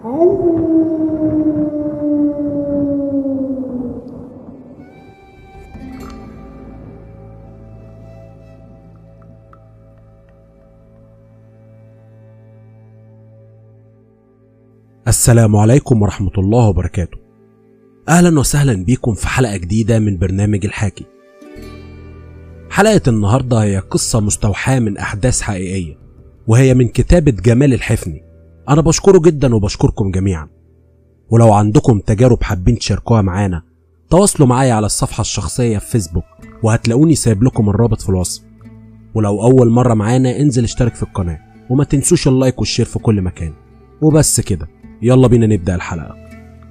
السلام عليكم ورحمة الله وبركاته. أهلا وسهلا بكم في حلقة جديدة من برنامج الحاكي. حلقة النهاردة هي قصة مستوحاة من أحداث حقيقية، وهي من كتابة جمال الحفني. أنا بشكره جدا وبشكركم جميعا، ولو عندكم تجارب حابين تشاركوها معانا تواصلوا معايا على الصفحة الشخصية في فيسبوك، وهتلاقوني سايب لكم الرابط في الوصف. ولو أول مرة معانا انزل اشترك في القناة، وما تنسوش اللايك والشير في كل مكان. وبس كده، يلا بينا نبدأ الحلقة.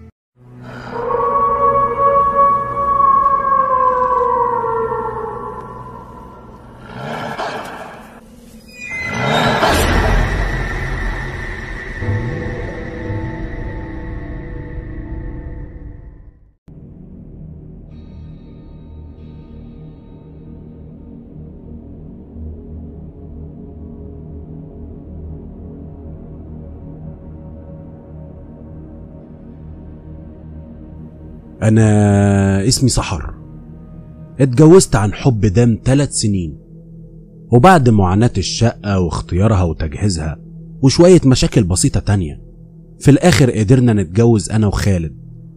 أنا اسمي سحر، اتجوزت عن حب دام 3 سنين، وبعد معاناة الشقة واختيارها وتجهيزها وشوية مشاكل بسيطة تانية، في الآخر قدرنا نتجوز أنا وخالد.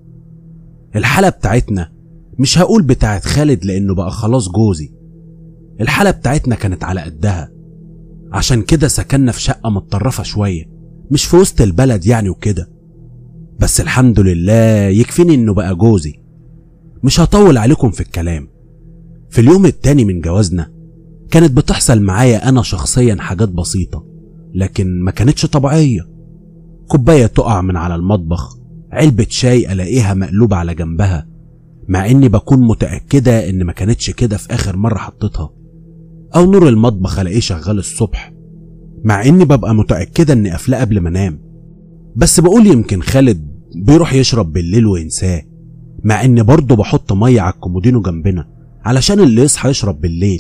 الحالة بتاعتنا مش هقول بتاعت خالد لأنه بقى خلاص جوزي، الحالة بتاعتنا كانت على قدها، عشان كده سكننا في شقة متطرفة شوية، مش في وسط البلد يعني وكده. بس الحمد لله يكفيني انه بقى جوزي. مش هطول عليكم في الكلام. في اليوم التاني من جوازنا كانت بتحصل معايا انا شخصيا حاجات بسيطة لكن ما كانتش طبيعية. كوباية تقع من على المطبخ، علبة شاي الاقيها مقلوبة على جنبها، مع اني بكون متأكدة ان ما كانتش كده في اخر مرة حطيتها. او نور المطبخ الاقيه شغال الصبح، مع اني ببقى متأكدة اني قافلاه قبل ما انام، بس بقول يمكن خالد بيروح يشرب بالليل وينساه، مع اني برضه بحط ميه على الكومودينو جنبنا علشان اللي يصحى يشرب بالليل.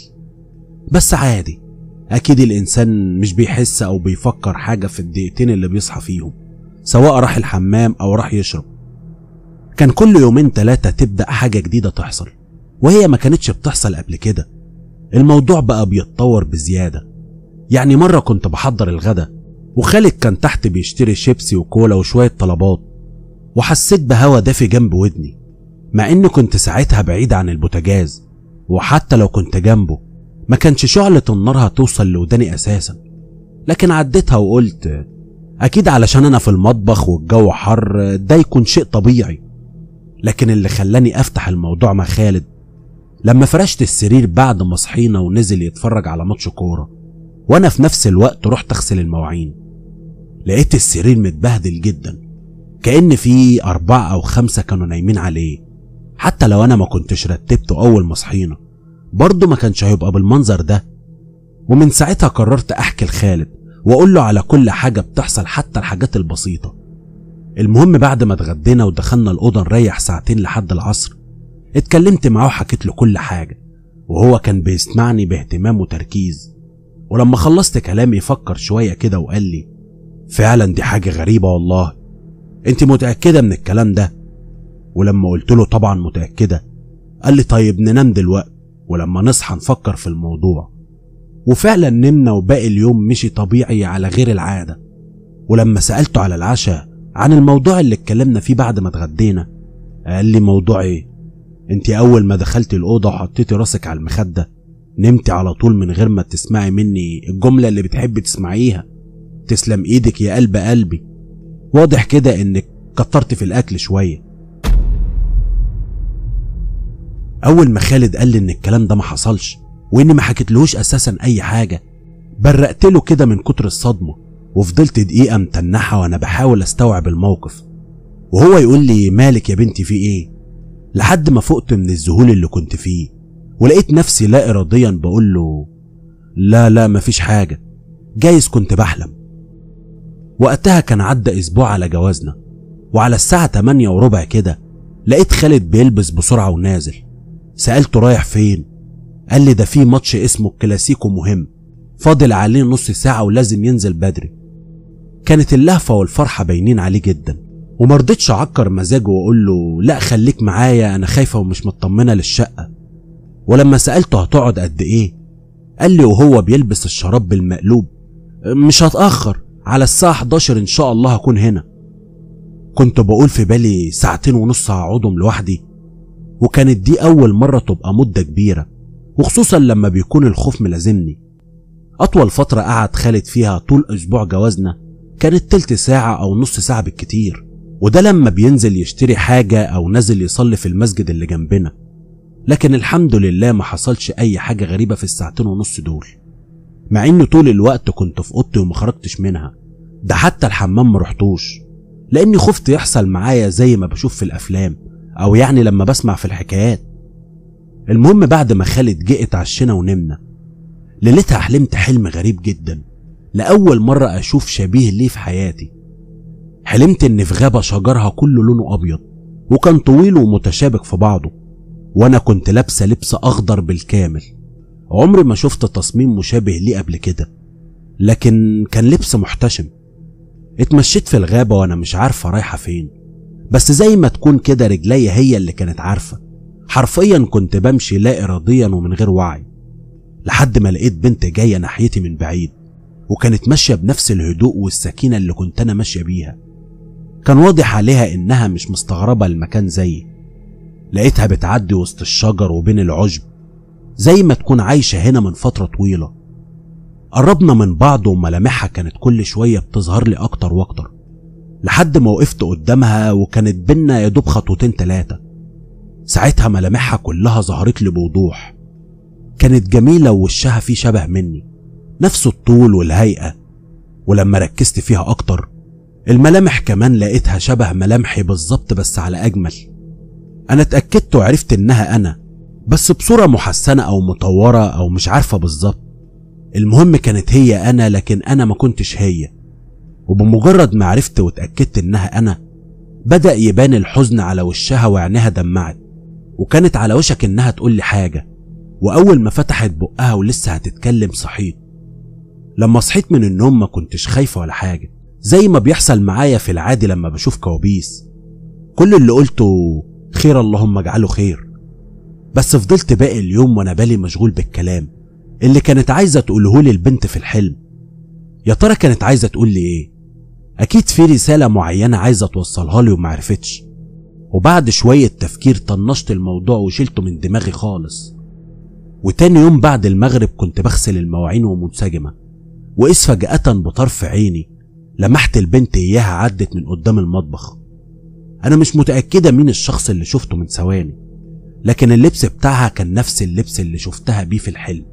بس عادي، اكيد الانسان مش بيحس او بيفكر حاجه في الدقيقتين اللي بيصحى فيهم، سواء راح الحمام او راح يشرب. كان كل 2-3 تبدا حاجه جديده تحصل، وهي ما كانتش بتحصل قبل كده. الموضوع بقى بيتطور بزياده. يعني مره كنت بحضر الغدا وخالد كان تحت بيشتري شيبسي وكولا وشويه طلبات، وحسيت بهوا دافي جنب ودني، مع اني كنت ساعتها بعيد عن البوتاجاز، وحتى لو كنت جنبه ما كانش شعلة النار هتوصل لوداني اساسا. لكن عديتها وقلت اكيد علشان انا في المطبخ والجو حر ده يكون شيء طبيعي. لكن اللي خلاني افتح الموضوع مع خالد لما فرشت السرير بعد ما صحينا ونزل يتفرج على ماتش كورة، وانا في نفس الوقت رحت اغسل المواعين. لقيت السرير متبهدل جدا، كأن في 4 أو 5 كانوا نايمين عليه. حتى لو انا ما كنتش رتبته اول ما صحينا برضه ما كانش هيبقى بالمنظر ده. ومن ساعتها قررت احكي لخالد واقول له على كل حاجة بتحصل، حتى الحاجات البسيطة. المهم بعد ما اتغدينا ودخلنا الأوضة نريح ساعتين لحد العصر، اتكلمت معاه وحكيت له كل حاجة، وهو كان بيسمعني باهتمام وتركيز. ولما خلصت كلامي فكر شوية كده وقال لي فعلا دي حاجة غريبة والله، انت متأكدة من الكلام ده؟ ولما قلت له طبعا متأكدة، قال لي طيب ننام دلوقتي ولما نصحى نفكر في الموضوع. وفعلا نمنا، وباقي اليوم مشي طبيعي على غير العادة. ولما سألته على العشاء عن الموضوع اللي اتكلمنا فيه بعد ما اتغدينا، قال لي موضوع ايه؟ انت اول ما دخلتي الأوضة وحطيتي راسك على المخدة نمتي على طول من غير ما تسمعي مني الجملة اللي بتحبي تسمعيها، تسلم ايدك يا قلب قلبي. واضح كده انك كترت في الاكل شوية. اول ما خالد قال لي ان الكلام ده ما حصلش واني ما حكيتلهوش اساسا اي حاجة، برقت له كده من كتر الصدمة، وفضلت دقيقة متنحة وانا بحاول استوعب الموقف، وهو يقول لي مالك يا بنتي في ايه؟ لحد ما فقت من الذهول اللي كنت فيه، ولقيت نفسي لا اراديا بقول له لا مفيش حاجة، جايز كنت بحلم. وقتها كان عدى اسبوع على جوازنا، وعلى الساعة 8:15 كده لقيت خالد بيلبس بسرعة ونازل. سألته رايح فين؟ قال لي ده في ماتش اسمه الكلاسيكو مهم، فاضل عليه نص ساعة ولازم ينزل بدري. كانت اللهفة والفرحة باينين عليه جدا، ومرضتش أعكر مزاجه وأقول له لا خليك معايا أنا خايفة ومش مطمنة للشقة. ولما سألته هتقعد قد إيه قال لي وهو بيلبس الشراب بالمقلوب مش هتأخر، على الساعة 11 إن شاء الله هكون هنا. كنت بقول في بالي 2.5 ساعة هقعدهم لوحدي، وكانت دي أول مرة تبقى مدة كبيرة، وخصوصا لما بيكون الخوف ملازمني. أطول فترة قعد خالد فيها طول أسبوع جوازنا كانت تلت ساعة أو نص ساعة بالكتير، وده لما بينزل يشتري حاجة أو نزل يصلي في المسجد اللي جنبنا. لكن الحمد لله ما حصلش أي حاجة غريبة في 2.5 ساعة دول، مع إن طول الوقت كنت في أوضتي وما خرجتش منها، ده حتى الحمام ما رحتوش، لأني خفت يحصل معايا زي ما بشوف في الأفلام أو يعني لما بسمع في الحكايات. المهم بعد ما خالد جه اتعشينا ونمنا، ليلتها حلمت حلم غريب جدا، لأول مرة أشوف شبيه ليه في حياتي. حلمت إن في غابة شجرها كله لونه أبيض وكان طويل ومتشابك في بعضه، وأنا كنت لابسة لبس أخضر بالكامل. عمري ما شفت تصميم مشابه ليه قبل كده، لكن كان لبس محتشم. اتمشيت في الغابة وأنا مش عارفة رايحة فين، بس زي ما تكون كده رجلي هي اللي كانت عارفة. حرفيا كنت بمشي لا إراديا ومن غير وعي، لحد ما لقيت بنت جاية ناحيتي من بعيد، وكانت ماشية بنفس الهدوء والسكينة اللي كنت أنا ماشية بيها. كان واضح عليها إنها مش مستغربة المكان زيي. لقيتها بتعدي وسط الشجر وبين العشب زي ما تكون عايشة هنا من فترة طويلة. قربنا من بعض وملامحها كانت كل شوية بتظهر لي أكتر وأكتر، لحد ما وقفت قدامها وكانت بينا يدوب 2-3 خطوات. ساعتها ملامحها كلها ظهرت لي بوضوح. كانت جميلة ووشها فيه شبه مني، نفس الطول والهيئة. ولما ركزت فيها أكتر الملامح كمان لقيتها شبه ملامحي بالظبط بس على أجمل. أنا اتأكدت وعرفت إنها أنا، بس بصورة محسنة أو مطورة أو مش عارفة بالظبط. المهم كانت هي أنا، لكن أنا ما كنتش هي. وبمجرد ما عرفت واتأكدت إنها أنا بدأ يبان الحزن على وشها وعينها دمعت، وكانت على وشك إنها تقول لي حاجة. وأول ما فتحت بقها ولسه هتتكلم صحيت. لما صحيت من النوم ما كنتش خايفة ولا حاجة، زي ما بيحصل معايا في العادي لما بشوف كوابيس. كل اللي قلته خير اللهم اجعله خير. بس فضلت باقي اليوم وانا بالي مشغول بالكلام اللي كانت عايزة تقوله لي البنت في الحلم. يا ترى كانت عايزة تقول لي ايه؟ اكيد في رسالة معينة عايزة توصلها لي ومعرفتش. وبعد شوية تفكير طنشت الموضوع وشيلته من دماغي خالص. وتاني يوم بعد المغرب كنت بغسل المواعين ومنسجمة، وإذ فجأة بطرف عيني لمحت البنت إياها عدت من قدام المطبخ. أنا مش متأكدة مين الشخص اللي شفته من ثواني، لكن اللبس بتاعها كان نفس اللبس اللي شفتها بيه في الحلم.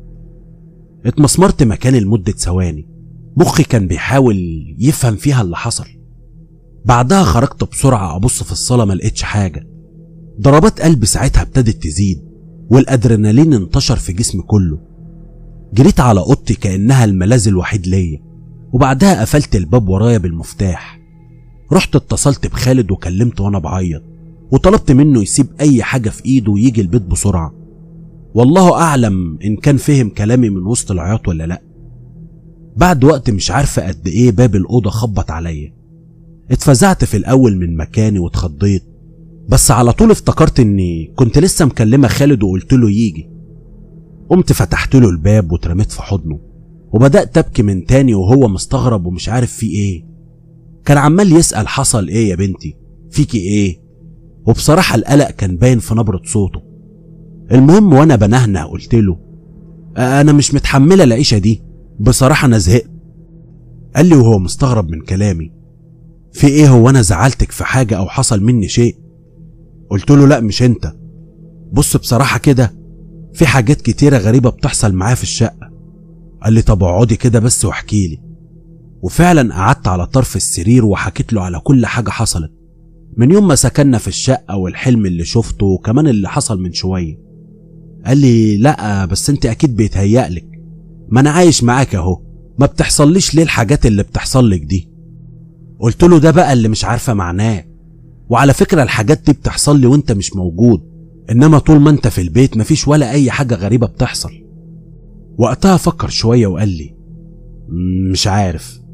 اتمسمرت مكاني لمدة ثواني، مخي كان بيحاول يفهم فيها اللي حصل. بعدها خرجت بسرعة أبص في الصالة ما لقيتش حاجة. ضربات قلبي ساعتها ابتدت تزيد والأدرينالين انتشر في جسمي كله. جريت على أوضتي كأنها الملاذ الوحيد ليا، وبعدها قفلت الباب ورايا بالمفتاح. رحت اتصلت بخالد وكلمته وانا بعيط، وطلبت منه يسيب أي حاجة في إيده ويجي البيت بسرعة. والله أعلم إن كان فهم كلامي من وسط العياط ولا لأ. بعد وقت مش عارفة قد إيه باب الأوضة خبط عليا. اتفزعت في الأول من مكاني واتخضيت، بس على طول افتكرت إني كنت لسه مكلمة خالد وقلت له يجي. قمت فتحت له الباب واترميت في حضنه، وبدأت أبكي من تاني وهو مستغرب ومش عارف فيه إيه. كان عمال يسأل حصل إيه يا بنتي، فيكي إيه؟ وبصراحة القلق كان باين في نبرة صوته. المهم وأنا بنهنه قلت له أنا مش متحملة العيشة دي، بصراحة أنا زهقت. قال لي وهو مستغرب من كلامي في إيه، هو أنا زعلتك في حاجة أو حصل مني شيء؟ قلت له لا مش أنت، بص بصراحة كده في حاجات كتيرة غريبة بتحصل معايا في الشقة. قال لي طب اقعدي كده بس واحكي لي. وفعلا قعدت على طرف السرير وحكيت له على كل حاجة حصلت من يوم ما سكننا في الشقة والحلم اللي شفته وكمان اللي حصل من شوية. قال لي لا بس انت اكيد بيتهيألك، ما انا عايش معاك اهو، ما بتحصليش ليه الحاجات اللي بتحصل لك دي؟ قلت له ده بقى اللي مش عارفة معناه، وعلى فكرة الحاجات دي بتحصل لي وانت مش موجود، انما طول ما انت في البيت مفيش ولا اي حاجة غريبة بتحصل. وقتها فكر شوية وقال لي مش عارف،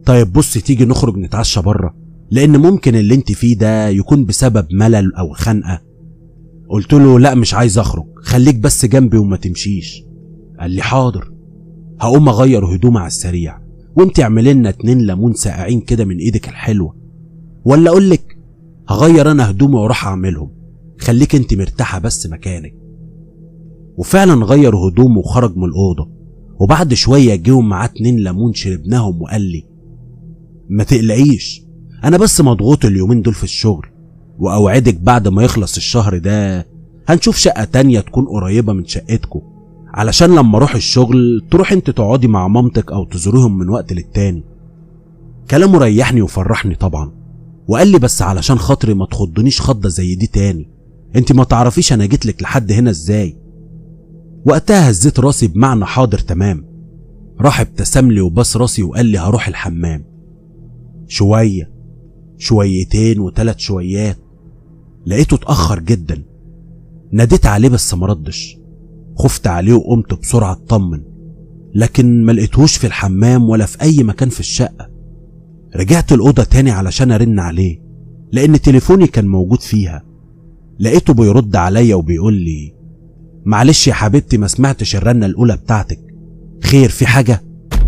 طيب بص تيجي نخرج نتعشى بره، لان ممكن اللي انت فيه ده يكون بسبب ملل او خنقه. قلت له لا مش عايز اخرج، خليك بس جنبي وما تمشيش. قال لي حاضر. هقوم اغير هدومي على السريع، وانت اعملي لنا 2 ليمون ساقعين كده من ايدك الحلوه، ولا اقول لك هغير انا هدومي واروح اعملهم، خليك انت مرتاحه بس مكانك. وفعلا غير هدومه وخرج من الاوضه، وبعد شويه جيهم معاه 2 ليمون شربناهم، وقال لي ما تقلقيش، انا بس مضغوط اليومين دول في الشغل، واوعدك بعد ما يخلص الشهر ده هنشوف شقه تانية تكون قريبه من شقتكم، علشان لما اروح الشغل تروح انت تقعدي مع مامتك او تزوريهم من وقت للتاني. كلامه ريحني وفرحني طبعا، وقال لي بس علشان خاطري ما تخضنيش خضه زي دي تاني، انت ما تعرفيش انا جيتلك لحد هنا ازاي. وقتها هزيت راسي بمعنى حاضر تمام. راح ابتسم لي وبس راسي وقال لي هروح الحمام. شويه، شويتين و3 شويات، لقيته اتأخر جدا. ناديت عليه بس مردش، خفت عليه وقمت بسرعة اطمن، لكن ما لقيتهوش في الحمام ولا في اي مكان في الشقة. رجعت الأوضة تاني علشان ارن عليه، لان تليفوني كان موجود فيها. لقيته بيرد عليا وبيقول لي معلش يا حبيبتي ما سمعتش الرنة الأولى بتاعتك، خير في حاجة؟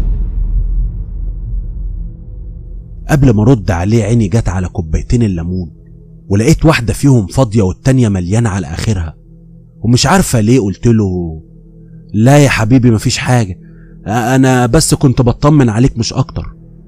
قبل ما ارد عليه عيني جت على كوبايتين الليمون، ولقيت واحدة فيهم فاضية والتانية مليانة على آخرها، ومش عارفة ليه قلت له لا يا حبيبي مفيش حاجة، أنا بس كنت بطمن عليك مش أكتر.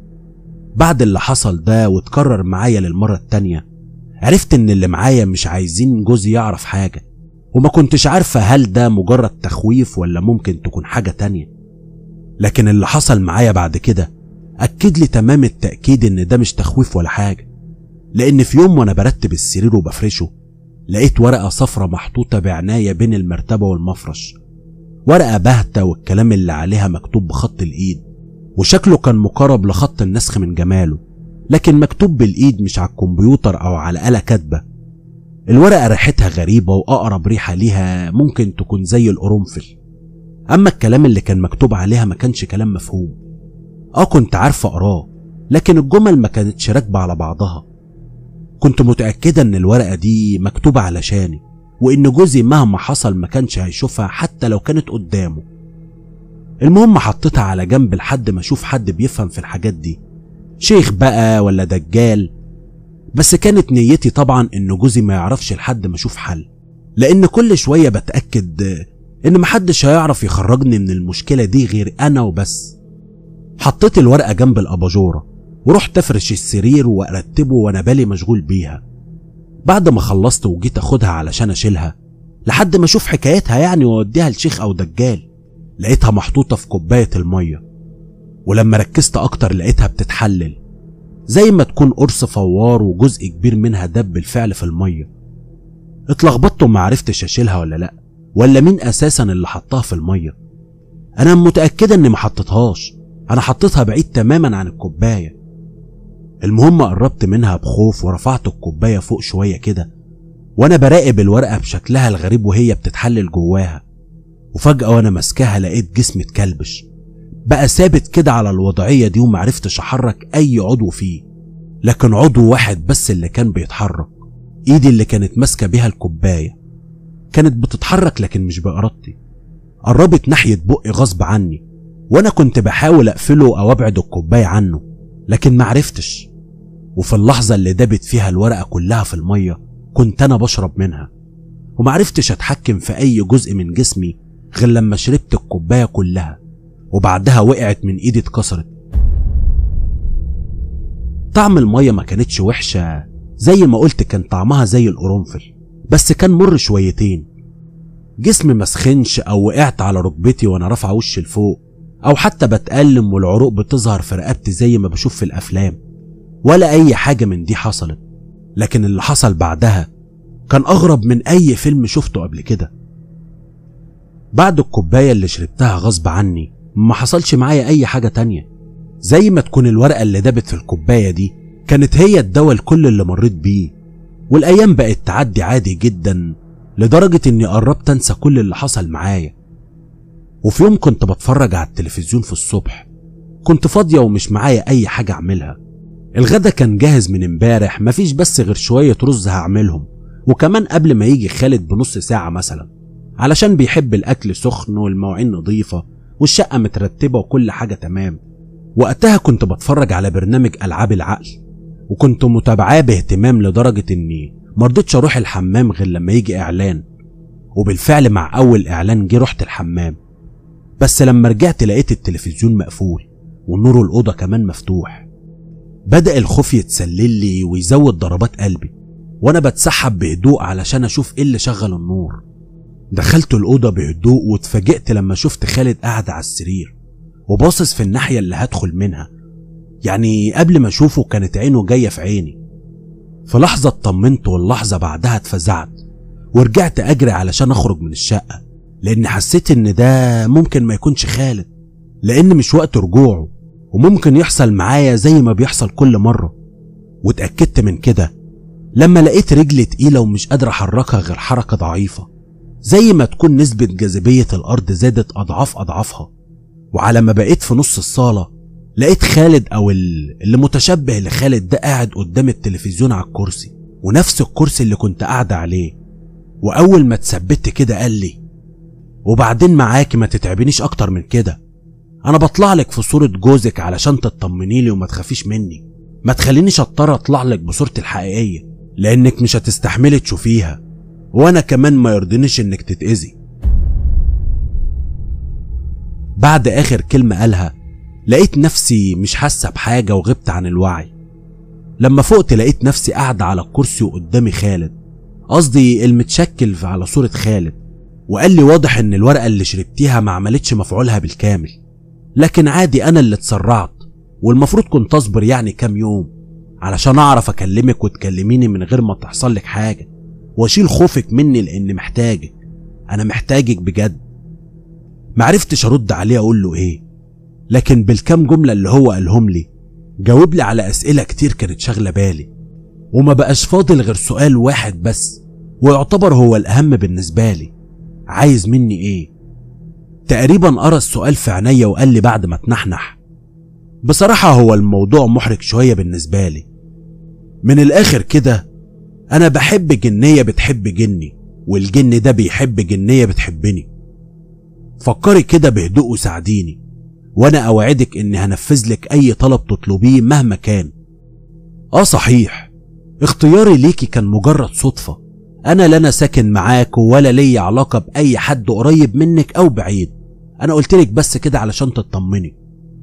بعد اللي حصل ده واتكرر معايا للمرة التانية، عرفت إن اللي معايا مش عايزين جوزي يعرف حاجة، وما كنتش عارفة هل ده مجرد تخويف ولا ممكن تكون حاجة تانية. لكن اللي حصل معايا بعد كده أكد لي تمام التأكيد إن ده مش تخويف ولا حاجة، لأن في يوم وأنا برتب السرير وبفرشه لقيت ورقة صفرة محطوطة بعناية بين المرتبة والمفرش، ورقة باهتة والكلام اللي عليها مكتوب بخط الإيد، وشكله كان مقارب لخط النسخ من جماله، لكن مكتوب بالإيد مش على الكمبيوتر أو على آلة كاتبة. الورقة ريحتها غريبة، وأقرب ريحة ليها ممكن تكون زي القرنفل. أما الكلام اللي كان مكتوب عليها ما كانش كلام مفهوم. كنت عارفة أقراه، لكن الجمل ما كانتش راكبة على بعضها. كنت متأكدة إن الورقة دي مكتوبة علشاني، وإن جوزي مهما حصل ما كانش هيشوفها حتى لو كانت قدامه. المهم حطيتها على جنب لحد ما أشوف حد بيفهم في الحاجات دي، شيخ بقى ولا دجال. بس كانت نيتي طبعا إن جوزي ما يعرفش لحد ما أشوف حل، لأن كل شوية بتأكد إن محدش هيعرف يخرجني من المشكلة دي غير أنا وبس. حطيت الورقة جنب الأباجورة ورحت أفرش السرير وأرتبه وأنا بالي مشغول بيها. بعد ما خلصت وجيت أخدها علشان أشيلها لحد ما أشوف حكايتها يعني وأوديها لشيخ أو دجال، لقيتها محطوطة في كوباية المية، ولما ركزت أكتر لقيتها بتتحلل زي ما تكون قرص فوار وجزء كبير منها دب بالفعل في المية. اتلخبطت ومعرفتش أشيلها ولا لأ، ولا مين أساسا اللي حطها في المية. أنا متأكدة إني ما حطيتهاش، أنا حطيتها بعيد تماما عن الكوباية. المهم قربت منها بخوف ورفعت الكوباية فوق شوية كده، وأنا براقب الورقة بشكلها الغريب وهي بتتحلل جواها، وفجأة وأنا ماسكاها لقيت جسمي اتكلبش بقى ثابت كده على الوضعية دي، ومعرفتش أحرك أي عضو فيه، لكن عضو واحد بس اللي كان بيتحرك، إيدي اللي كانت ماسكة بيها الكوباية كانت بتتحرك لكن مش بإرادتي. قربت ناحية بقي غصب عني، وأنا كنت بحاول أقفله أو أبعد الكوباية عنه، لكن معرفتش. وفي اللحظة اللي دابت فيها الورقة كلها في المية كنت أنا بشرب منها، ومعرفتش أتحكم في أي جزء من جسمي غير لما شربت الكوباية كلها، وبعدها وقعت من إيدي اتكسرت. طعم المية ما كانتش وحشة زي ما قلت، كان طعمها زي القرنفل بس كان مر شويتين. جسمي مسخنش أو وقعت على ركبتي وأنا رافعة وشي لفوق، أو حتى بتألم والعروق بتظهر في رقبتي زي ما بشوف في الأفلام، ولا أي حاجة من دي حصلت. لكن اللي حصل بعدها كان أغرب من أي فيلم شفته قبل كده. بعد الكوباية اللي شربتها غصب عني ما حصلش معايا أي حاجة تانية، زي ما تكون الورقة اللي دابت في الكوباية دي كانت هي الدواء لكل اللي مريت بيه. والأيام بقت تعدي عادي جدا لدرجة إني قربت أنسى كل اللي حصل معايا. وفي يوم كنت بتفرج على التلفزيون في الصبح، كنت فاضية ومش معايا أي حاجة أعملها. الغدا كان جاهز من امبارح، مفيش بس غير شوية رز هعملهم، وكمان قبل ما يجي خالد بنص ساعة مثلا، علشان بيحب الأكل سخن والمواعين نظيفة والشقة مترتبة وكل حاجة تمام. وقتها كنت بتفرج على برنامج ألعاب العقل، وكنت متابعاه باهتمام لدرجة إني مرضتش أروح الحمام غير لما يجي إعلان. وبالفعل مع أول إعلان جه رحت الحمام، بس لما رجعت لقيت التلفزيون مقفول ونور الأوضة كمان مفتوح. بدأ الخوف يتسلل لي ويزود ضربات قلبي، وأنا بتسحب بهدوء علشان أشوف إيه اللي شغل النور. دخلت الأوضة بهدوء واتفاجئت لما شفت خالد قاعد على السرير وباصص في الناحية اللي هدخل منها. يعني قبل ما أشوفه كانت عينه جاية في عيني. في لحظة اطمنت، واللحظة بعدها اتفزعت ورجعت أجري علشان أخرج من الشقة، لأن حسيت إن ده ممكن ما يكونش خالد، لأن مش وقت رجوعه وممكن يحصل معايا زي ما بيحصل كل مرة. واتأكدت من كده لما لقيت رجلي تقيلة ومش قادر أحركها غير حركة ضعيفة، زي ما تكون نسبة جاذبية الأرض زادت أضعاف أضعافها. وعلى ما بقيت في نص الصالة لقيت خالد أو اللي متشبه لخالد ده قاعد قدام التلفزيون على الكرسي، ونفس الكرسي اللي كنت قاعد عليه. وأول ما اتثبت كده قال لي: وبعدين معاكي ما تتعبنيش أكتر من كده، أنا بطلع لك في صورة جوزك علشان تطمني لي وما تخافيش مني، ما تخلينيش اضطر اطلع لك بصورتي الحقيقية لأنك مش هتستحملي تشوفيها، وأنا كمان ما يرضينيش إنك تتأذي. بعد آخر كلمة قالها لقيت نفسي مش حاسة بحاجة وغبت عن الوعي. لما فقت لقيت نفسي قاعدة على الكرسي وقدامي خالد، قصدي المتشكل على صورة خالد. وقال لي: واضح إن الورقة اللي شربتيها ما عملتش مفعولها بالكامل، لكن عادي، أنا اللي اتسرعت والمفروض كنت أصبر يعني كام يوم علشان أعرف أكلمك وتكلميني من غير ما تحصل لك حاجة وأشيل خوفك مني، لأن محتاجك، أنا محتاجك بجد. معرفتش أرد عليه أقول له إيه، لكن بالكام جملة اللي هو قالهم لي جاوب لي على أسئلة كتير كانت شاغلة بالي، وما بقاش فاضل غير سؤال واحد بس ويعتبر هو الأهم بالنسبة لي: عايز مني إيه؟ تقريبا قرا السؤال في عينيا وقال لي بعد ما تنحنح: بصراحة هو الموضوع محرج شوية بالنسبة لي، من الآخر كده أنا بحب جنية بتحب جني، والجن ده بيحب جنية بتحبني. فكري كده بهدوء وساعديني، وأنا أوعدك إني هنفذ لك أي طلب تطلبيه مهما كان. صحيح، اختياري ليكي كان مجرد صدفة، أنا لا ساكن معاك ولا لي علاقة بأي حد قريب منك أو بعيد، أنا قلتلك بس كده علشان تطمني.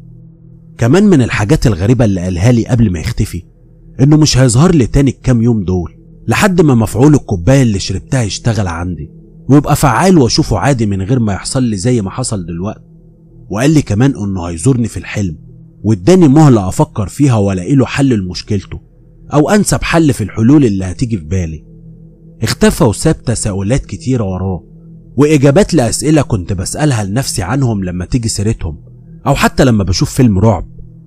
كمان من الحاجات الغريبة اللي قالها لي قبل ما يختفي إنه مش هيظهر لي تاني الكام يوم دول لحد ما مفعول الكوباية اللي شربتها يشتغل عندي ويبقى فعال واشوفه عادي من غير ما يحصل لي زي ما حصل دلوقتي. وقال لي كمان انه هيزورني في الحلم واداني مهلة افكر فيها والاقي له حل لمشكلته او انسب حل في الحلول اللي هتيجي في بالي. اختفى وساب تساؤلات كتيرة وراه واجابات لاسئلة كنت بسألها لنفسي عنهم لما تيجي سيرتهم او حتى لما بشوف فيلم رعب.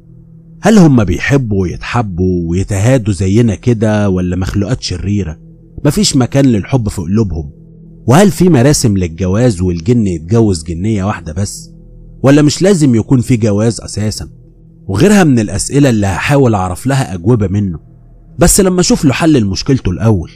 هل هم بيحبوا ويتحبوا ويتهادوا زينا كده، ولا مخلوقات شريرة مفيش مكان للحب في قلوبهم؟ وهل في مراسم للجواز والجن يتجوز جنية واحدة بس، ولا مش لازم يكون في جواز أساسا؟ وغيرها من الأسئلة اللي هحاول أعرف لها أجوبة منه، بس لما أشوف له حل لمشكلته الأول.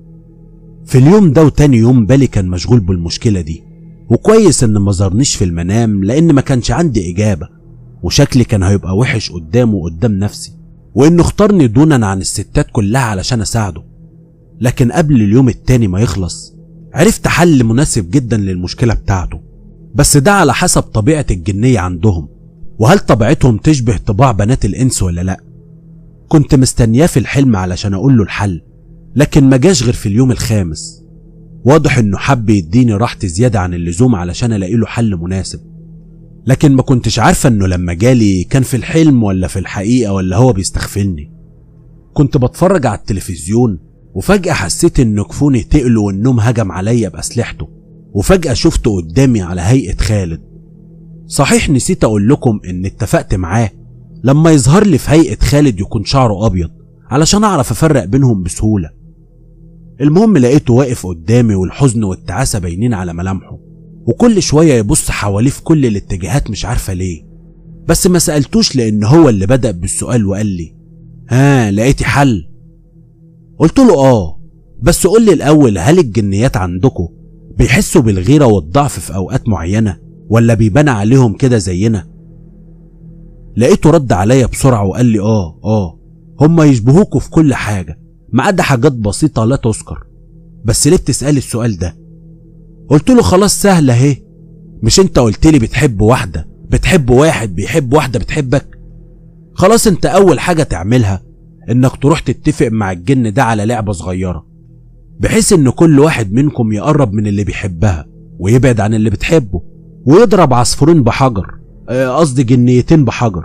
في اليوم ده وتاني يوم بالي كان مشغول بالمشكلة دي، وكويس إن ما زارنيش في المنام لأن ما كانش عندي إجابة، وشكلي كان هيبقى وحش قدامه وقدام نفسي، وإنه اختارني دونا عن الستات كلها علشان أساعده. لكن قبل اليوم التاني ما يخلص عرفت حل مناسب جدا للمشكلة بتاعته، بس ده على حسب طبيعة الجنية عندهم، وهل طبيعتهم تشبه طباع بنات الإنس ولا لأ. كنت مستنياه في الحلم علشان أقول له الحل، لكن ما جاش غير في اليوم الخامس. واضح إنه حب يديني راحتي زيادة عن اللزوم علشان ألاقي له حل مناسب، لكن ما كنتش عارفة إنه لما جالي كان في الحلم ولا في الحقيقة ولا هو بيستغفلني. كنت بتفرج على التلفزيون وفجأة حسيت إن كفوني تقل والنوم هجم عليا بأسلحته، وفجأة شفته قدامي على هيئة خالد. صحيح نسيت أقول لكم إن اتفقت معاه لما يظهر لي في هيئة خالد يكون شعره أبيض علشان أعرف أفرق بينهم بسهولة. المهم لقيته واقف قدامي والحزن والتعاسة باينين على ملامحه، وكل شوية يبص حواليه في كل الاتجاهات مش عارفة ليه. بس ما سألتوش لأن هو اللي بدأ بالسؤال وقال لي: لقيتي حل؟ قلت له بس قول لي الأول، هل الجنيات عندكم بيحسوا بالغيرة والضعف في أوقات معينة ولا بيبان عليهم كده زينا؟ لقيته رد عليا بسرعة وقال لي: هم يشبهوكوا في كل حاجة ما عدا حاجات بسيطة لا تذكر، بس ليه بتسألي السؤال ده؟ قلت له: خلاص سهلة اهي، مش انت قلت لي بتحب واحدة بتحب واحد بيحب واحدة بتحبك؟ خلاص انت أول حاجة تعملها انك تروح تتفق مع الجن ده على لعبة صغيرة، بحيث ان كل واحد منكم يقرب من اللي بيحبها ويبعد عن اللي بتحبه، ويضرب عصفورين بحجر، قصدي جنيتين بحجر.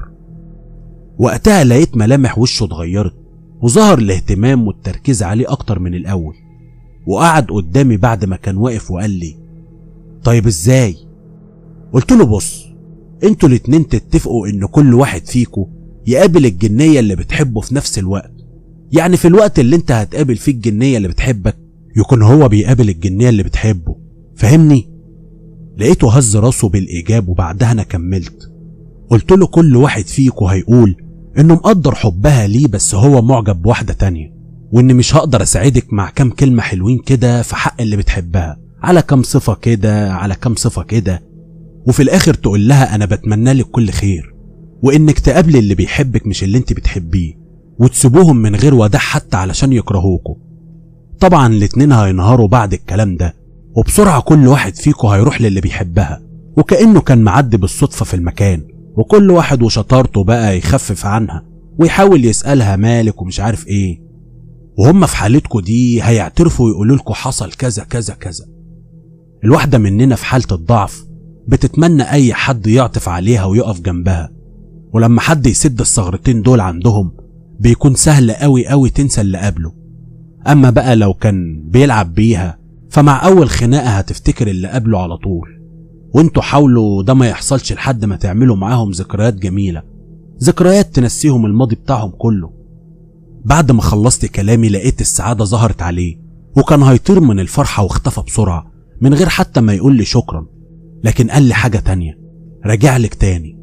وقتها لقيت ملامح وشه اتغيرت وظهر الاهتمام والتركيز عليه اكتر من الاول، وقعد قدامي بعد ما كان واقف وقال لي: طيب ازاي؟ قلت له: بص، انتوا الاتنين تتفقوا ان كل واحد فيكم يقابل الجنية اللي بتحبه في نفس الوقت، يعني في الوقت اللي انت هتقابل فيه الجنية اللي بتحبك يكون هو بيقابل الجنية اللي بتحبه، فهمني؟ لقيته هز راسه بالايجاب، وبعدها انا كملت قلت له: كل واحد فيكم هيقول انه مقدر حبها ليه، بس هو معجب بواحدة تانية، وان مش هقدر اساعدك مع كام كلمة حلوين كده في حق اللي بتحبها، على كام صفة كده على كام صفة كده، وفي الاخر تقول لها انا بتمنى لك كل خير، وانك تقابلي اللي بيحبك مش اللي انت بتحبيه، وتسيبوهم من غير وداع حتى علشان يكرهوكوا. طبعا الاتنين هينهاروا بعد الكلام ده، وبسرعة كل واحد فيكم هيروح للي بيحبها، وكأنه كان معدي بالصدفة في المكان، وكل واحد وشطارته بقى يخفف عنها ويحاول يسألها مالك ومش عارف ايه، وهم في حالتكوا دي هيعترفوا ويقولوا لكم حصل كذا كذا كذا. الواحدة مننا في حالة الضعف بتتمنى اي حد يعطف عليها ويقف جنبها، ولما حد يسد الثغرتين دول عندهم بيكون سهل قوي قوي تنسى اللي قبله. اما بقى لو كان بيلعب بيها فمع اول خناقة هتفتكر اللي قبله على طول، وانتوا حاولوا ده ما يحصلش لحد ما تعملوا معاهم ذكريات جميلة، ذكريات تنسيهم الماضي بتاعهم كله. بعد ما خلصت كلامي لقيت السعادة ظهرت عليه، وكان هيطير من الفرحة واختفى بسرعة من غير حتى ما يقول لي شكرا، لكن قال لي حاجة تانية: راجع لك تاني.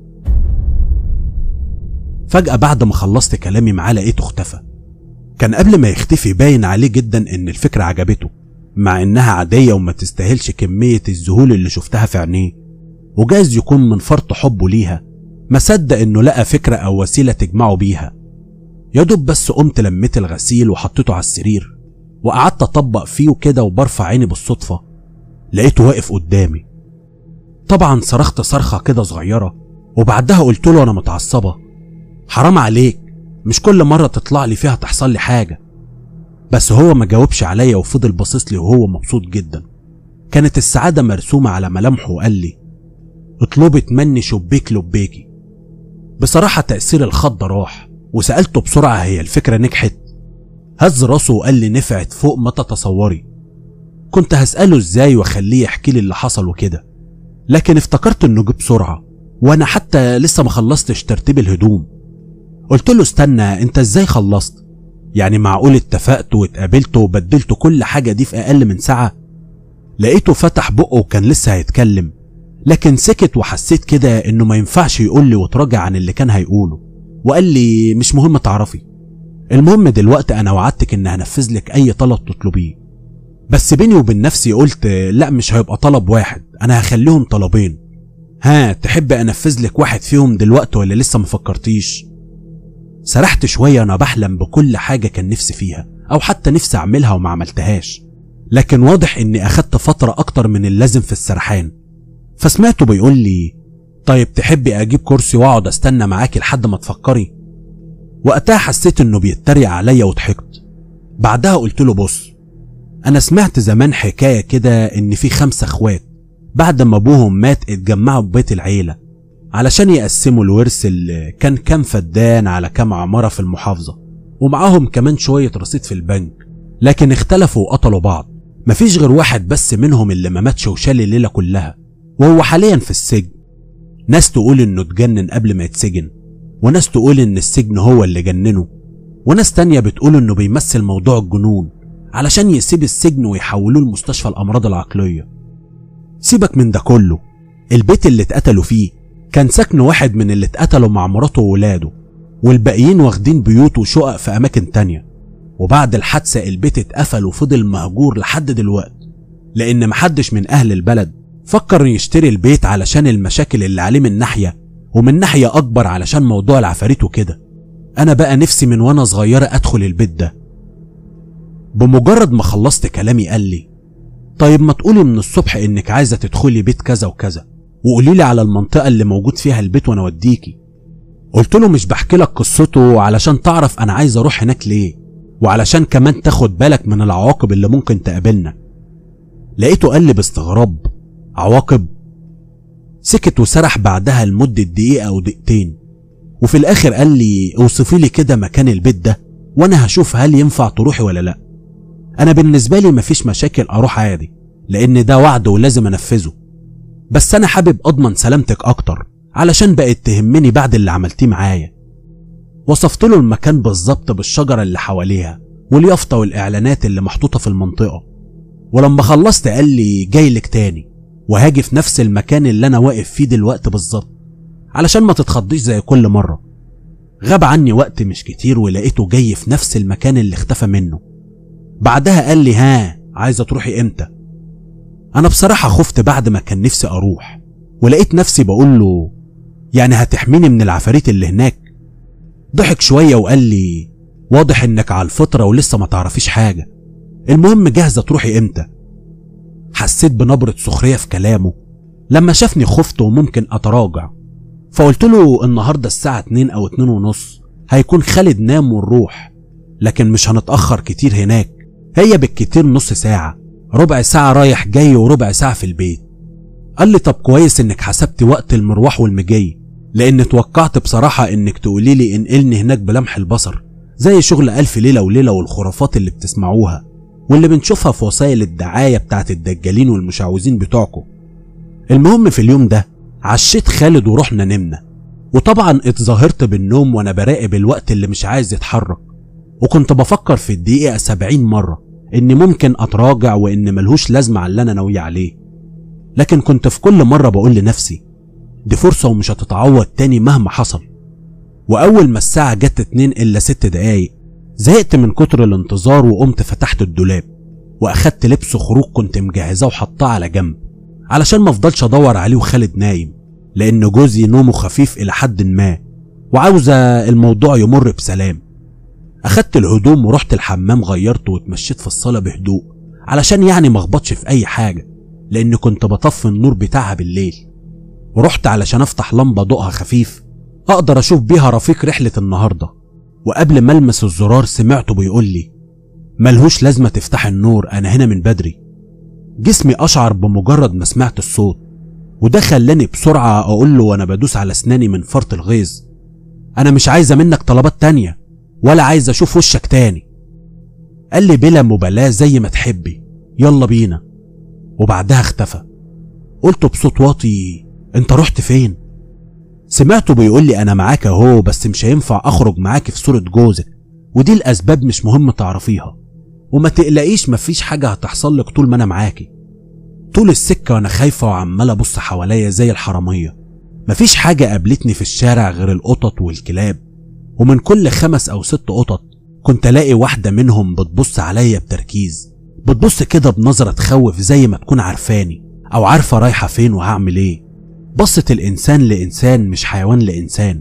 فجأة بعد ما خلصت كلامي معاه لقيته اختفى. كان قبل ما يختفي باين عليه جدا ان الفكرة عجبته، مع انها عادية وما تستاهلش كمية الذهول اللي شفتها في عينيه، وجايز يكون من فرط حبه ليها ما صدق انه لقى فكرة او وسيلة تجمعه بيها. يدوب بس قمت لميت الغسيل وحطيته على السرير وقعدت اطبق فيه كده، وبرفع عيني بالصدفة لقيته واقف قدامي. طبعا صرخت صرخة كده صغيرة، وبعدها قلت له انا متعصبة: حرام عليك، مش كل مرة تطلع لي فيها تحصل لي حاجة. بس هو ما جاوبش عليا وفضل باصص لي وهو مبسوط جدا، كانت السعادة مرسومة على ملامحه، وقال لي: اطلبي تمني شبيك لبيكي. بصراحة تأثير الخضة راح، وسألته بسرعة هي الفكرة نجحت؟ هز راسه وقال لي: نفعت فوق ما تتصوري. كنت هسأله ازاي واخليه يحكي لي اللي حصل وكده، لكن افتكرت انه جه بسرعة وانا حتى لسه ما خلصتش ترتيب الهدوم. قلت له: استنى، انت ازاي خلصت؟ يعني معقول اتفقت واتقابلت وبدلت كل حاجة دي في اقل من ساعة؟ لقيته فتح بقه وكان لسه هيتكلم، لكن سكت، وحسيت كده انه ما ينفعش يقول لي وتراجع عن اللي كان هيقوله، وقال لي: مش مهم تعرفي، المهم دلوقتي انا وعدتك ان هنفذ لك اي طلب تطلبيه. بس بيني وبين نفسي قلت لا، مش هيبقى طلب واحد، انا هخليهم طلبين. تحب انفذ لك واحد فيهم دلوقتي ولا لسه ما فكرتيش؟ سرحت شوية انا بحلم بكل حاجة كان نفسي فيها او حتى نفسي اعملها وما عملتهاش، لكن واضح اني اخدت فترة اكتر من اللازم في السرحان. فسمعته بيقول لي: طيب تحبي اجيب كرسي واقعد استنى معاكي لحد ما تفكري؟ وقتها حسيت انه بيتريق عليا وضحكت. بعدها قلت له: بص، انا سمعت زمان حكاية كده ان في 5 اخوات بعد ما ابوهم مات اتجمعوا ببيت العيلة علشان يقسموا الورث اللي كان كام فدان على كام عمارة في المحافظة، ومعاهم كمان شوية رصيد في البنك، لكن اختلفوا وقتلوا بعض. مفيش غير واحد بس منهم اللي ما ماتش وشال الليلة كلها، وهو حاليا في السجن. ناس تقول انه اتجنن قبل ما يتسجن، وناس تقول ان السجن هو اللي جننه، وناس تانية بتقول انه بيمثل موضوع الجنون علشان يسيب السجن ويحولوه لمستشفى الامراض العقلية. سيبك من ده كله، البيت اللي اتقتلوا فيه كان سكن واحد من اللي اتقتلوا مع مراته وولاده، والباقيين واخدين بيوت وشقق في أماكن تانية. وبعد الحادثة البيت اتقفل وفضل مهجور لحد دلوقتي، لأن محدش من أهل البلد فكر يشتري البيت علشان المشاكل اللي عليه من ناحية، ومن ناحية أكبر علشان موضوع العفاريت وكده. أنا بقى نفسي من وأنا صغيرة أدخل البيت ده. بمجرد ما خلصت كلامي قال لي: طيب ما تقولي من الصبح إنك عايزة تدخلي بيت كذا وكذا، وقوليلي على المنطقة اللي موجود فيها البيت وأنا أوديكي. قلت له مش بحكي لك قصته علشان تعرف أنا عايز أروح هناك ليه، وعلشان كمان تاخد بالك من العواقب اللي ممكن تقابلنا. لقيته قال لي باستغراب: عواقب؟ سكت وسرح بعدها لمدة دقيقة أو دقيقتين، وفي الآخر قال لي: اوصفي لي كده مكان البيت ده وأنا هشوف هل ينفع تروحي ولا لأ. أنا بالنسبة لي مفيش مشاكل أروح عادي، لأن ده وعد ولازم أنفذه، بس أنا حابب أضمن سلامتك أكتر علشان بقت تهمني بعد اللي عملتيه معايا. وصفت له المكان بالظبط بالشجرة اللي حواليها واليافطة والإعلانات اللي محطوطة في المنطقة. ولما خلصت قال لي: جاي لك تاني، وهاجي في نفس المكان اللي أنا واقف فيه دلوقتي بالظبط، علشان ما تتخضيش زي كل مرة. غاب عني وقت مش كتير ولقيته جاي في نفس المكان اللي اختفى منه. بعدها قال لي: ها، عايزة تروحي امتى؟ أنا بصراحة خفت بعد ما كان نفسي أروح، ولقيت نفسي بقول له: يعني هتحميني من العفاريت اللي هناك؟ ضحك شوية وقال لي: واضح إنك على الفطرة ولسه ما تعرفيش حاجة، المهم جاهزة تروحي امتى؟ حسيت بنبرة سخرية في كلامه. لما شافني خفت وممكن أتراجع، فقلت له: النهاردة الساعة 2 أو 2:30 هيكون خالد نام ونروح، لكن مش هنتأخر كتير هناك، هي بالكتير نص ساعة، ربع ساعة رايح جاي وربع ساعة في البيت. قال لي: طب كويس إنك حسبت وقت المروح والمجي، لأن توقعت بصراحة إنك تقولي لي انقلني هناك بلمح البصر، زي شغل ألف ليلة وليلة والخرافات اللي بتسمعوها واللي بنشوفها في وسائل الدعاية بتاعت الدجالين والمشعوذين بتوعكم. المهم في اليوم ده عشيت خالد ورحنا نمنا، وطبعا اتظاهرت بالنوم وانا براقب الوقت اللي مش عايز يتحرك، وكنت بفكر في الدقيقة 70 مرة ان ممكن اتراجع وان ملهوش لازمة على اللي انا ناوي عليه، لكن كنت في كل مرة بقول لنفسي: دي فرصة ومش هتتعوض تاني مهما حصل. واول ما الساعة جت 2 إلا 6 دقايق زهقت من كتر الانتظار، وقمت فتحت الدولاب واخدت لبس خروج كنت مجهزاه وحطاه على جنب علشان ما افضلش ادور عليه وخالد نايم، لان جوزي نومه خفيف الى حد ما وعاوزة الموضوع يمر بسلام. اخدت الهدوم ورحت الحمام، غيرت واتمشيت في الصالة بهدوء علشان يعني ما اخبطش في اي حاجة، لان كنت بطفي النور بتاعها بالليل. ورحت علشان افتح لمبة ضوءها خفيف اقدر اشوف بيها رفيق رحلة النهاردة. وقبل ما المس الزرار سمعته بيقول لي: ملهوش لازمة تفتح النور، انا هنا من بدري. جسمي اشعر بمجرد ما سمعت الصوت، وده خلاني بسرعة اقول له وانا بدوس على اسناني من فرط الغيظ: انا مش عايزة منك طلبات تانية، ولا عايز اشوف وشك تاني. قال لي بلا مبالاة: زي ما تحبي، يلا بينا. وبعدها اختفى. قلت بصوت واطي: انت رحت فين؟ سمعته بيقول لي: انا معاك اهو، بس مش هينفع اخرج معاك في صورة جوزك، ودي الاسباب مش مهم تعرفيها، وما تقلقيش مفيش حاجة هتحصل لك طول ما انا معاكي. طول السكة وانا خايفة وعمال ابص حواليا زي الحرامية، مفيش حاجة قابلتني في الشارع غير القطط والكلاب، ومن كل 5 أو 6 قطط كنت الاقي واحدة منهم بتبص عليا بتركيز، بتبص كده بنظرة تخوف زي ما تكون عارفاني او عارفة رايحة فين وهعمل ايه. بصت الانسان لانسان مش حيوان لانسان.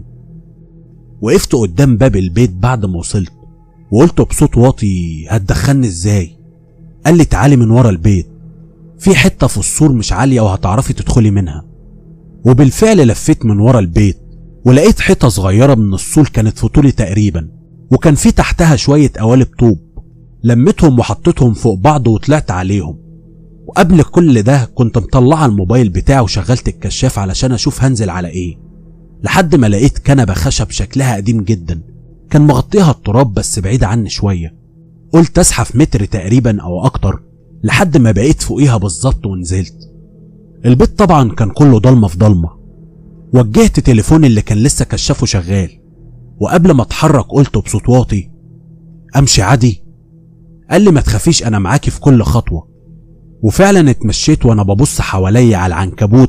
وقفت قدام باب البيت بعد ما وصلت وقلت بصوت واطي: هتدخلني ازاي؟ قال لي: تعالي من ورا البيت، في حتة في السور مش عالية وهتعرفي تدخلي منها. وبالفعل لفيت من ورا البيت ولقيت حتة صغيرة من السور كانت في طولي تقريبا، وكان في تحتها شوية قوالب طوب، لميتهم وحطيتهم فوق بعض وطلعت عليهم. وقبل كل ده كنت مطلعه الموبايل بتاعي وشغلت الكشاف علشان اشوف هنزل على ايه، لحد ما لقيت كنبة خشب شكلها قديم جدا، كان مغطيها التراب بس بعيد عني شوية. قلت اسحف متر تقريبا او اكتر لحد ما بقيت فوقيها بالظبط ونزلت. البيت طبعا كان كله ضلمة في ضلمة. وجهت تليفوني اللي كان لسه كشافه شغال، وقبل ما اتحرك قلت بصوت واطي: امشي عادي؟ قال لي: ما تخافيش، انا معاكي في كل خطوة. وفعلا اتمشيت وانا ببص حواليا على العنكبوت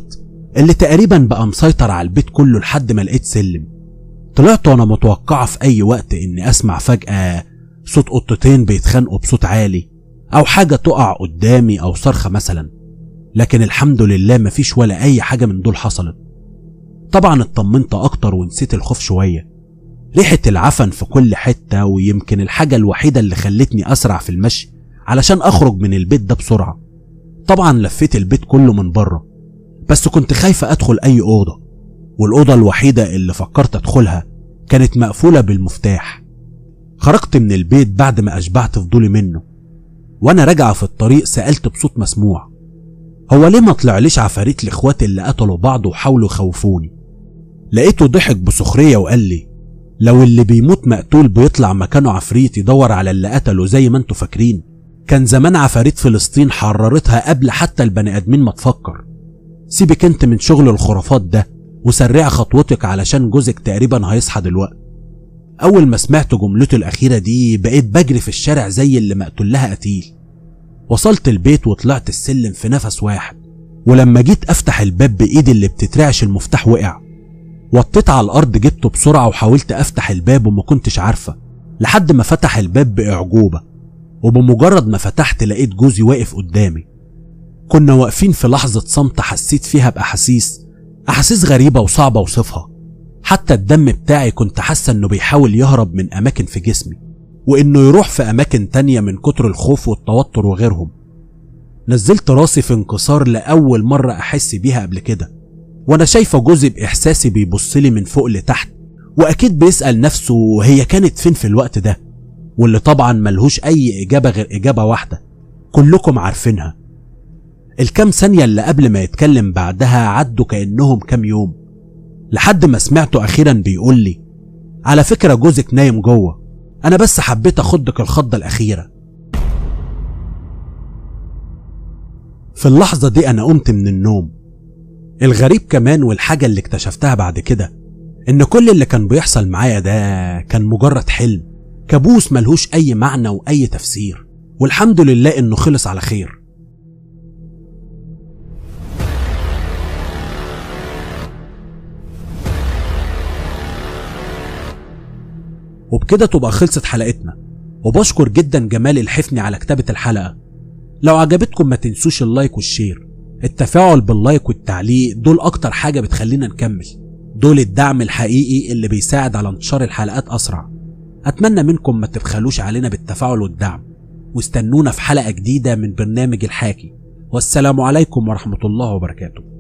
اللي تقريبا بقى مسيطر على البيت كله لحد ما لقيت سلم. طلعت وانا متوقعة في اي وقت اني اسمع فجأة صوت قطتين بيتخانقوا بصوت عالي، او حاجة تقع قدامي او صرخة مثلا، لكن الحمد لله مفيش ولا اي حاجة من دول حصلت. طبعا اطمنت اكتر ونسيت الخوف شوية. ريحة العفن في كل حتة، ويمكن الحاجة الوحيدة اللي خلتني اسرع في المشي علشان اخرج من البيت ده بسرعة. طبعا لفيت البيت كله من بره، بس كنت خايفة ادخل اي اوضة، والاوضة الوحيدة اللي فكرت ادخلها كانت مقفولة بالمفتاح. خرجت من البيت بعد ما اشبعت فضولي منه، وانا راجعة في الطريق سألت بصوت مسموع: هو ليه ما طلعليش عفاريت لاخواتي اللي قتلوا بعض وحاولوا يخوفوني؟ لقيته ضحك بسخرية وقال لي: لو اللي بيموت مقتول بيطلع مكانه عفريت يدور على اللي قتله زي ما انتوا فاكرين، كان زمان عفاريت فلسطين حررتها قبل حتى البني ادمين ما تفكر. سيبك انت من شغل الخرافات ده وسرع خطوتك علشان جوزك تقريبا هيصحى دلوقتي. اول ما سمعت جملته الاخيرة دي بقيت بجري في الشارع زي اللي مقتول لها قتيل. وصلت البيت وطلعت السلم في نفس واحد، ولما جيت افتح الباب بايدي اللي بتترعش المفتاح وقع. وطيت على الارض جبته بسرعة وحاولت افتح الباب وما كنتش عارفة، لحد ما فتح الباب باعجوبة. وبمجرد ما فتحت لقيت جوزي واقف قدامي. كنا واقفين في لحظة صمت حسيت فيها بأحاسيس غريبة وصعبة اوصفها. حتى الدم بتاعي كنت حاسة انه بيحاول يهرب من اماكن في جسمي، وانه يروح في اماكن تانية من كتر الخوف والتوتر وغيرهم. نزلت راسي في انكسار لأول مرة احس بيها قبل كده، وانا شايفة جوزي باحساسي بيبصلي من فوق لتحت، واكيد بيسأل نفسه هي كانت فين في الوقت ده، واللي طبعا ملهوش اي اجابة غير اجابة واحدة كلكم عارفينها. الكام ثانية اللي قبل ما يتكلم بعدها عدوا كأنهم كام يوم، لحد ما سمعته اخيرا بيقول لي: على فكرة جوزك نايم جوه، انا بس حبيت اخدك الخضة الاخيرة. في اللحظة دي انا قمت من النوم. الغريب كمان والحاجة اللي اكتشفتها بعد كده ان كل اللي كان بيحصل معايا ده كان مجرد حلم، كابوس ملهوش اي معنى واي تفسير، والحمد لله انه خلص على خير. وبكده تبقى خلصت حلقتنا، وبشكر جدا جمال الحفني على كتابة الحلقة. لو عجبتكم ما تنسوش اللايك والشير. التفاعل باللايك والتعليق دول اكتر حاجة بتخلينا نكمل، دول الدعم الحقيقي اللي بيساعد على انتشار الحلقات اسرع. اتمنى منكم ما تبخلوش علينا بالتفاعل والدعم، واستنونا في حلقة جديدة من برنامج الحاكي. والسلام عليكم ورحمة الله وبركاته.